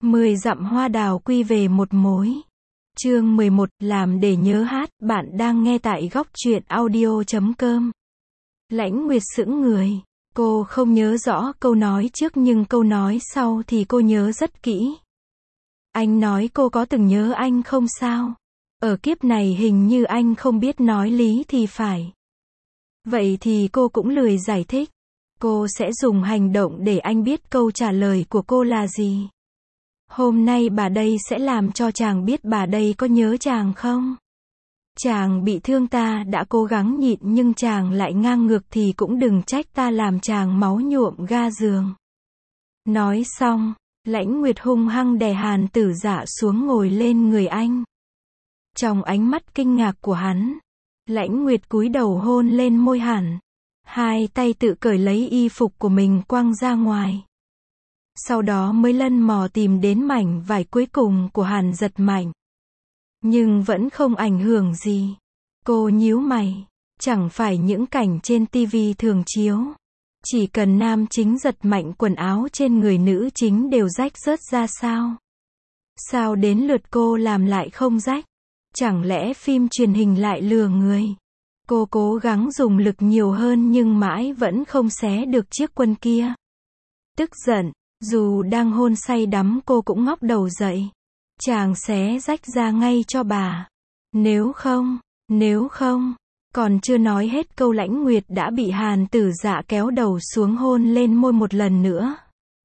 10 dặm hoa đào quy về một mối. Chương 11, làm để nhớ hát, bạn đang nghe tại góc truyện audio.com. Lãnh Nguyệt sững người. Cô không nhớ rõ câu nói trước nhưng câu nói sau thì cô nhớ rất kỹ. Anh nói cô có từng nhớ anh không sao? Ở kiếp này hình như anh không biết nói lý thì phải. Vậy thì cô cũng lười giải thích. Cô sẽ dùng hành động để anh biết câu trả lời của cô là gì. Hôm nay bà đây sẽ làm cho chàng biết bà đây có nhớ chàng không? Chàng bị thương ta đã cố gắng nhịn nhưng chàng lại ngang ngược thì cũng đừng trách ta làm chàng máu nhuộm ga giường. Nói xong, Lãnh Nguyệt hung hăng đè Hàn Tử Dạ xuống ngồi lên người anh. Trong ánh mắt kinh ngạc của hắn, Lãnh Nguyệt cúi đầu hôn lên môi hắn. Hai tay tự cởi lấy y phục của mình quăng ra ngoài. Sau đó mới lân mò tìm đến mảnh vải cuối cùng của Hàn Giật Mạnh. Nhưng vẫn không ảnh hưởng gì. Cô nhíu mày. Chẳng phải những cảnh trên tivi thường chiếu. Chỉ cần nam chính giật mạnh quần áo trên người nữ chính đều rách rớt ra sao? Sao đến lượt cô làm lại không rách? Chẳng lẽ phim truyền hình lại lừa người? Cô cố gắng dùng lực nhiều hơn nhưng mãi vẫn không xé được chiếc quần kia. Tức giận, dù đang hôn say đắm cô cũng ngóc đầu dậy. Chàng xé rách ra ngay cho bà. Nếu không, còn chưa nói hết câu Lãnh Nguyệt đã bị Hàn Tử Dạ kéo đầu xuống hôn lên môi một lần nữa.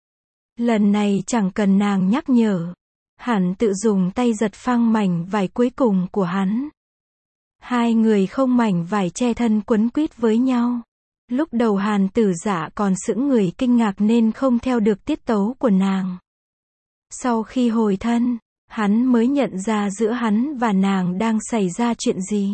Lần này chẳng cần nàng nhắc nhở. Hắn tự dùng tay giật phăng mảnh vải cuối cùng của hắn. Hai người không mảnh vải che thân quấn quýt với nhau. Lúc đầu Hàn Tử Dạ còn sững người kinh ngạc nên không theo được tiết tấu của nàng. Sau khi hồi thân, hắn mới nhận ra giữa hắn và nàng đang xảy ra chuyện gì.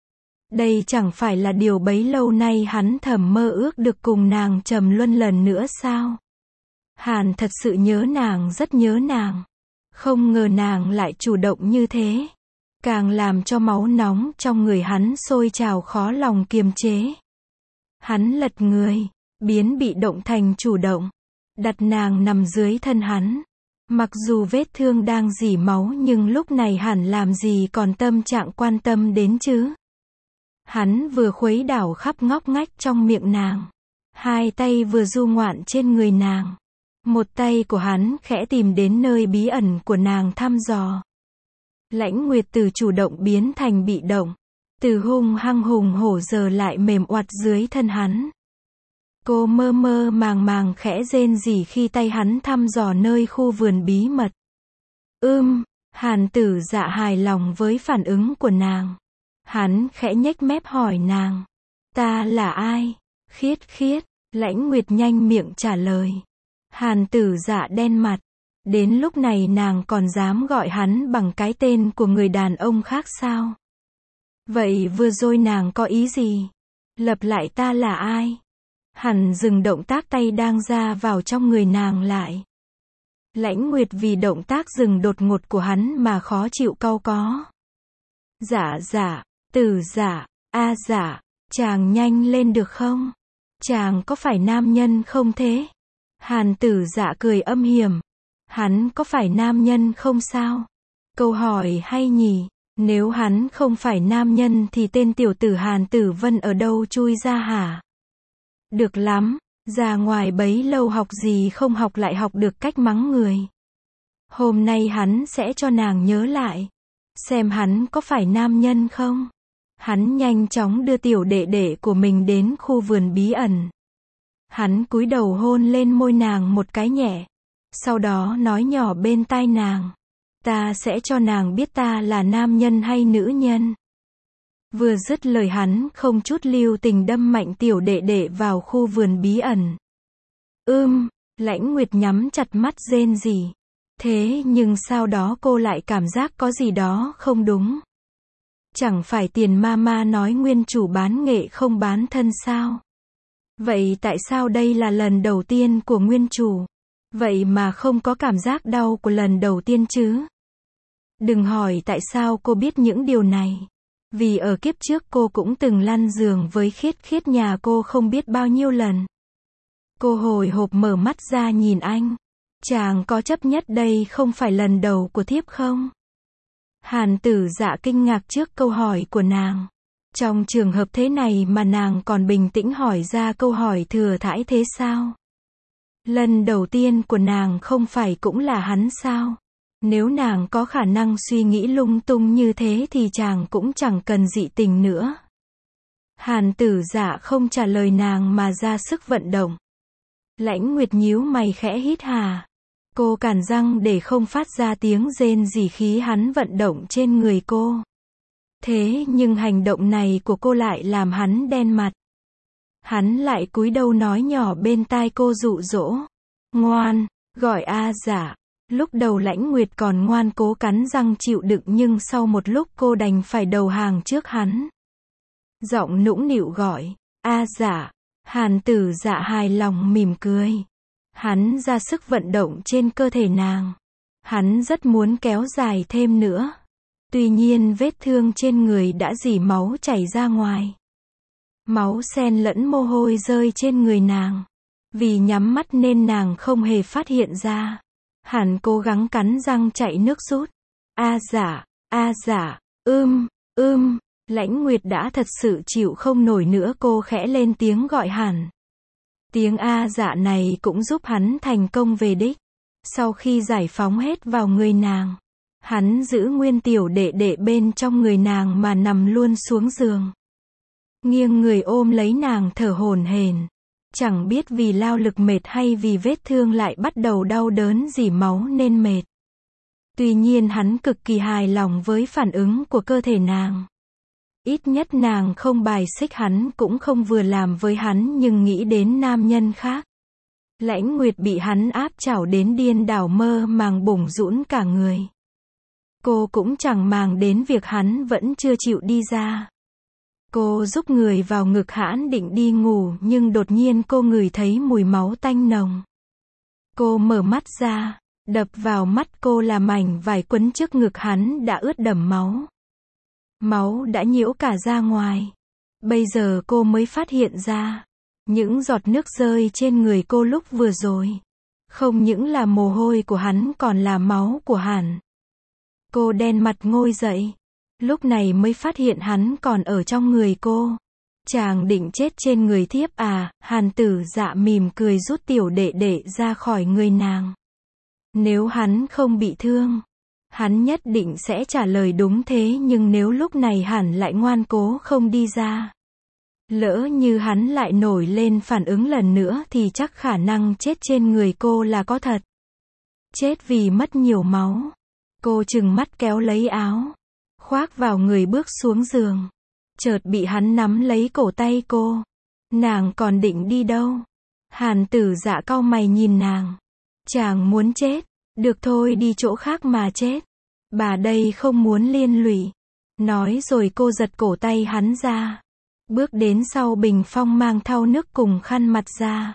Đây chẳng phải là điều bấy lâu nay hắn thầm mơ ước được cùng nàng trầm luân lần nữa sao? Hàn thật sự nhớ nàng, rất nhớ nàng. Không ngờ nàng lại chủ động như thế. Càng làm cho máu nóng trong người hắn sôi trào khó lòng kiềm chế. Hắn lật người, biến bị động thành chủ động. Đặt nàng nằm dưới thân hắn. Mặc dù vết thương đang rỉ máu nhưng lúc này hẳn làm gì còn tâm trạng quan tâm đến chứ. Hắn vừa khuấy đảo khắp ngóc ngách trong miệng nàng. Hai tay vừa du ngoạn trên người nàng. Một tay của hắn khẽ tìm đến nơi bí ẩn của nàng thăm dò. Lãnh Nguyệt từ chủ động biến thành bị động. Từ hung hăng hùng hổ giờ lại mềm oặt dưới thân hắn. Cô mơ mơ màng màng khẽ rên rỉ khi tay hắn thăm dò nơi khu vườn bí mật. Hàn Tử Dạ hài lòng với phản ứng của nàng. Hắn khẽ nhếch mép hỏi nàng. Ta là ai? Khiết. Lãnh Nguyệt nhanh miệng trả lời. Hàn Tử Dạ đen mặt. Đến lúc này nàng còn dám gọi hắn bằng cái tên của người đàn ông khác sao? Vậy vừa rồi nàng có ý gì? Lặp lại ta là ai? Hắn dừng động tác tay đang ra vào trong người nàng lại. Lãnh Nguyệt vì động tác dừng đột ngột của hắn mà khó chịu cau có. Dạ, Tử Dạ, dạ, chàng nhanh lên được không? Chàng có phải nam nhân không thế? Hàn Tử Dạ cười âm hiểm. Hắn có phải nam nhân không sao? Câu hỏi hay nhỉ? Nếu hắn không phải nam nhân thì tên tiểu tử Hàn Tử Vân ở đâu chui ra hả? Được lắm, ra ngoài bấy lâu học gì không học lại học được cách mắng người. Hôm nay hắn sẽ cho nàng nhớ lại. Xem hắn có phải nam nhân không? Hắn nhanh chóng đưa tiểu đệ đệ của mình đến khu vườn bí ẩn. Hắn cúi đầu hôn lên môi nàng một cái nhẹ. Sau đó nói nhỏ bên tai nàng. Ta sẽ cho nàng biết ta là nam nhân hay nữ nhân. Vừa dứt lời hắn không chút lưu tình đâm mạnh tiểu đệ đệ vào khu vườn bí ẩn. Lãnh Nguyệt nhắm chặt mắt rên rỉ. Thế nhưng sau đó cô lại cảm giác có gì đó không đúng. Chẳng phải Tiền Mama nói nguyên chủ bán nghệ không bán thân sao? Vậy tại sao đây là lần đầu tiên của nguyên chủ? Vậy mà không có cảm giác đau của lần đầu tiên chứ? Đừng hỏi tại sao cô biết những điều này. Vì ở kiếp trước cô cũng từng lăn giường với Khiết nhà cô không biết bao nhiêu lần. Cô hồi hộp mở mắt ra nhìn anh. Chàng có chấp nhất đây không phải lần đầu của thiếp không? Hàn Tử Dạ kinh ngạc trước câu hỏi của nàng. Trong trường hợp thế này mà nàng còn bình tĩnh hỏi ra câu hỏi thừa thãi thế sao? Lần đầu tiên của nàng không phải cũng là hắn sao? Nếu nàng có khả năng suy nghĩ lung tung như thế thì chàng cũng chẳng cần dị tình nữa. Hàn Tử Dạ không trả lời nàng mà ra sức vận động. Lãnh Nguyệt nhíu mày khẽ hít hà. Cô cắn răng để không phát ra tiếng rên rỉ khi hắn vận động trên người cô. Thế nhưng hành động này của cô lại làm hắn đen mặt. Hắn lại cúi đầu nói nhỏ bên tai cô dụ dỗ. Ngoan, gọi A Dạ. Lúc đầu Lãnh Nguyệt còn ngoan cố cắn răng chịu đựng nhưng sau một lúc cô đành phải đầu hàng trước hắn. Giọng nũng nịu gọi. A Dạ. Hàn Tử Dạ hài lòng mỉm cười. Hắn ra sức vận động trên cơ thể nàng. Hắn rất muốn kéo dài thêm nữa. Tuy nhiên vết thương trên người đã rỉ máu chảy ra ngoài. Máu xen lẫn mồ hôi rơi trên người nàng. Vì nhắm mắt nên nàng không hề phát hiện ra. Hắn cố gắng cắn răng chạy nước rút. A Dạ, A Dạ, Lãnh Nguyệt đã thật sự chịu không nổi nữa, cô khẽ lên tiếng gọi Hàn. Tiếng A Dạ này cũng giúp hắn thành công về đích. Sau khi giải phóng hết vào người nàng, hắn giữ nguyên tiểu đệ đệ bên trong người nàng mà nằm luôn xuống giường. Nghiêng người ôm lấy nàng thở hổn hển. Chẳng biết vì lao lực mệt hay vì vết thương lại bắt đầu đau đớn rỉ máu nên mệt. Tuy nhiên hắn cực kỳ hài lòng với phản ứng của cơ thể nàng. Ít nhất nàng không bài xích hắn cũng không vừa làm với hắn nhưng nghĩ đến nam nhân khác. Lãnh Nguyệt bị hắn áp chảo đến điên đảo mơ màng bủn rũn cả người. Cô cũng chẳng màng đến việc hắn vẫn chưa chịu đi ra. Cô rúc người vào ngực hắn định đi ngủ nhưng đột nhiên cô ngửi thấy mùi máu tanh nồng. Cô mở mắt ra, đập vào mắt cô là mảnh vải quấn trước ngực hắn đã ướt đẫm máu. Máu đã nhiễu cả ra ngoài. Bây giờ cô mới phát hiện ra, những giọt nước rơi trên người cô lúc vừa rồi. Không những là mồ hôi của hắn còn là máu của hắn. Cô đen mặt ngồi dậy. Lúc này mới phát hiện hắn còn ở trong người cô. Chàng định chết trên người thiếp à? Hàn Tử Dạ mỉm cười rút tiểu đệ đệ ra khỏi người nàng. Nếu hắn không bị thương, hắn nhất định sẽ trả lời đúng thế nhưng nếu lúc này hắn lại ngoan cố không đi ra. Lỡ như hắn lại nổi lên phản ứng lần nữa thì chắc khả năng chết trên người cô là có thật. Chết vì mất nhiều máu. Cô trừng mắt kéo lấy áo, khoác vào người bước xuống giường. Chợt bị hắn nắm lấy cổ tay cô. Nàng còn định đi đâu? Hàn Tử Dạ cau mày nhìn nàng. Chàng muốn chết. Được thôi, đi chỗ khác mà chết. Bà đây không muốn liên lụy. Nói rồi cô giật cổ tay hắn ra. Bước đến sau bình phong mang thau nước cùng khăn mặt ra.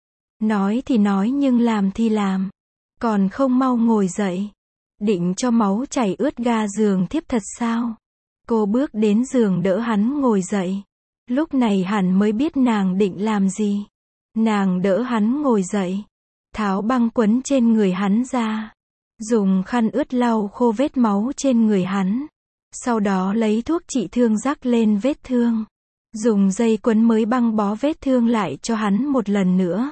Nói thì nói nhưng làm thì làm. Còn không mau ngồi dậy. Định cho máu chảy ướt ga giường thiếp thật sao? Cô bước đến giường đỡ hắn ngồi dậy. Lúc này hắn mới biết nàng định làm gì. Nàng đỡ hắn ngồi dậy. Tháo băng quấn trên người hắn ra. Dùng khăn ướt lau khô vết máu trên người hắn. Sau đó lấy thuốc trị thương rắc lên vết thương. Dùng dây quấn mới băng bó vết thương lại cho hắn một lần nữa.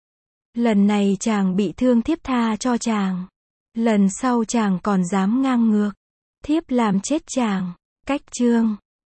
Lần này chàng bị thương thiếp tha cho chàng. Lần sau chàng còn dám ngang ngược. Thiếp làm chết chàng. Cách chương